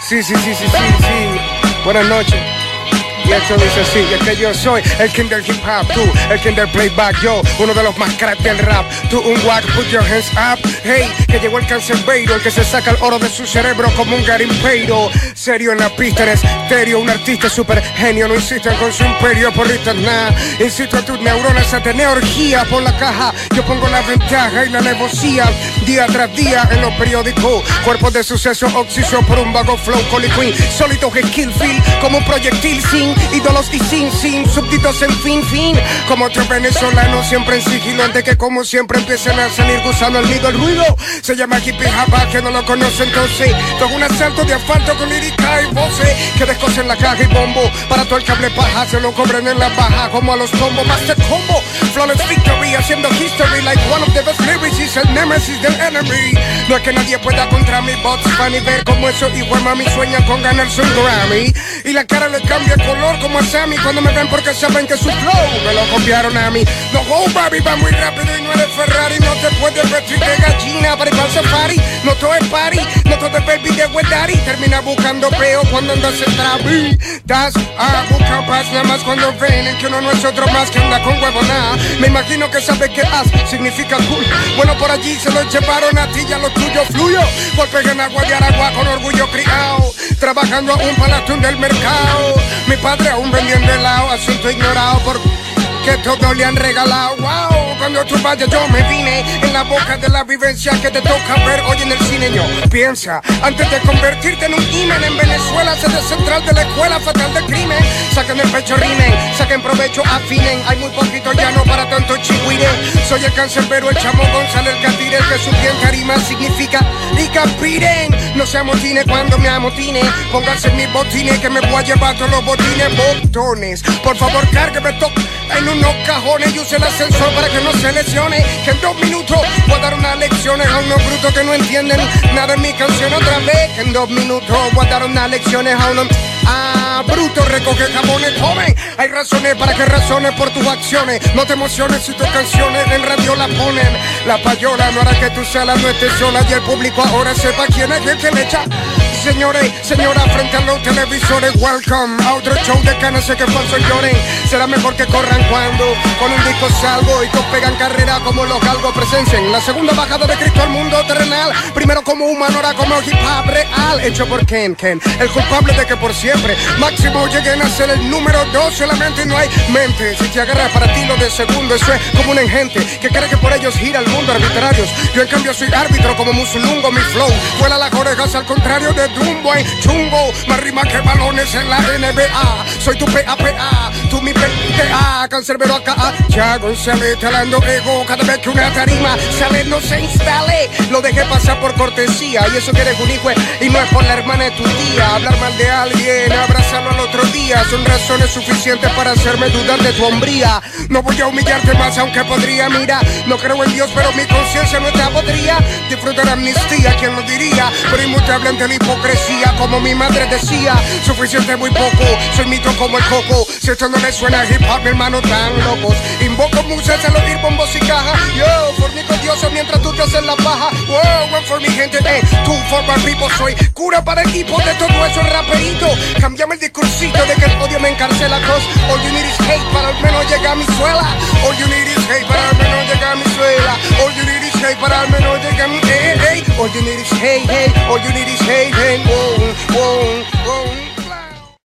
Sí. Buenas noches. Y esto dice así, es que yo soy el king del hip hop, tú, el king del playback, yo, uno de los más cracks del rap, tú un wack, put your hands up, hey, que llegó el cancerbero, el que se saca el oro de su cerebro como un garimpeiro, serio en la pista, en estéreo, un artista super genio, no insistan con su imperio, porristas nada, insisto a tus neuronas a tener orgía por la caja, yo pongo la ventaja y la negocia, día tras día en los periódicos, cuerpos de suceso, oxiso por un vago flow, Collie Queen, solito que kill feel, como un proyectil sin ídolos y sin súbditos en fin como otros venezolanos siempre en sigilo antes que como siempre empiecen a salir gusano el nido. El ruido se llama hippie japa, que no lo conoce entonces todo un asalto de asfalto con lírica y voces que descosen la caja y bombo para todo el cable paja se lo cobren en la baja como a los combos master combo flawless victory haciendo history like one of the best lyricists el nemesis del enemy. No es que nadie pueda contra mi box funny ver como eso igual mami sueña con ganarse un Grammy y la cara le cambia color como a Sammy cuando me ven porque saben que su flow me lo copiaron a mí. No go baby, va muy rápido y no eres Ferrari. No te puedes vestir de gallina para ir para el safari. No todo es party, no todo es baby de wet daddy. Termina buscando peo cuando andas en travi. Das a buscar paz nada más cuando ven que uno no es otro más que anda con huevonada. Me imagino que sabe que as significa cool. Bueno, por allí se lo llevaron a ti, ya lo tuyo fluyo. Golpe en agua de Aragua con orgullo criado. Trabajando a un palatón del mercado. Mi padre aún vendiendo helado, asunto ignorado porque todo le han regalado. Wow, cuando tú vayas yo me vine en la boca de la vivencia que te toca ver hoy en el cine. Yo piensa, antes de convertirte en un imen en Venezuela, sede central de la escuela fatal del crimen. Saquen el pecho, rimen, saquen provecho, afinen. Hay muy poquito llano para tanto chihuire. Soy el cancerbero, el chamo González, el catire, que su bien tarima significa y capiren. No se amotine cuando me amotine. Pónganse mis botines que me voy a llevar todos los botines botones. Por favor, cárgueme en unos cajones y use el ascensor para que no se lesione. Que en 2 minutos voy a dar unas lecciones a unos brutos que no entienden nada en mi canción otra vez. Que en 2 minutos voy a dar unas lecciones a unos bruto, recoge jamones, joven. Hay razones para que razones por tus acciones. No te emociones si tus canciones en radio la ponen. La payola no hará que tu sala no esté sola y el público ahora sepa quién es el que le echa. Señores, señora, frente a los televisores, welcome a otro show de canas que falsos lloren. Será mejor que corran cuando con un disco salgo y todos pegan carrera como los galgos presencien. La segunda bajada de Cristo al mundo terrenal. Primero como humano, ahora como hip hop real. Hecho por Ken, el culpable de que por siempre máximo lleguen a ser el número 2. Solamente no hay mente. Si te agarras para ti lo de segundo, eso es como un engente que cree que por ellos gira el mundo arbitrarios. Yo en cambio soy árbitro como Musulungo, mi flow vuela las orejas al contrario de Dumbo en chungo, más rima que balones en la NBA. Soy tu PAPA, tú mi PTA, cancerbero acá. Ya González talando ego cada vez que una tarima sale no se instale. Lo dejé pasar por cortesía y eso que eres un hijo y no es por la hermana de tu tía. Hablar mal de alguien, abrazarlo al otro día son razones suficientes para hacerme dudar de tu hombría. No voy a humillarte más aunque podría, mira, no creo en Dios pero mi conciencia no está podría. Disfrutar amnistía, ¿quién lo diría? Pero inmutable ante la hipocresía, como mi madre decía, suficiente muy poco, soy mito como el coco. Si esto no le suena a hip hop, mi hermano, tan locos. Invoco musas al oír bombos y caja. Yo, fornico dioso mientras tú te haces la paja. Wow, one for mi gente, two for my people. Soy cura para el equipo de todo eso raperito. Cambiame el discursito de que el odio me encarcela. Cause all you need is hate para al menos llegar a mi suela. All you need is hate para al menos llegar a mi suela. All you need is hate para al menos llegar a mi All you need is hate, all you need is hate, oh,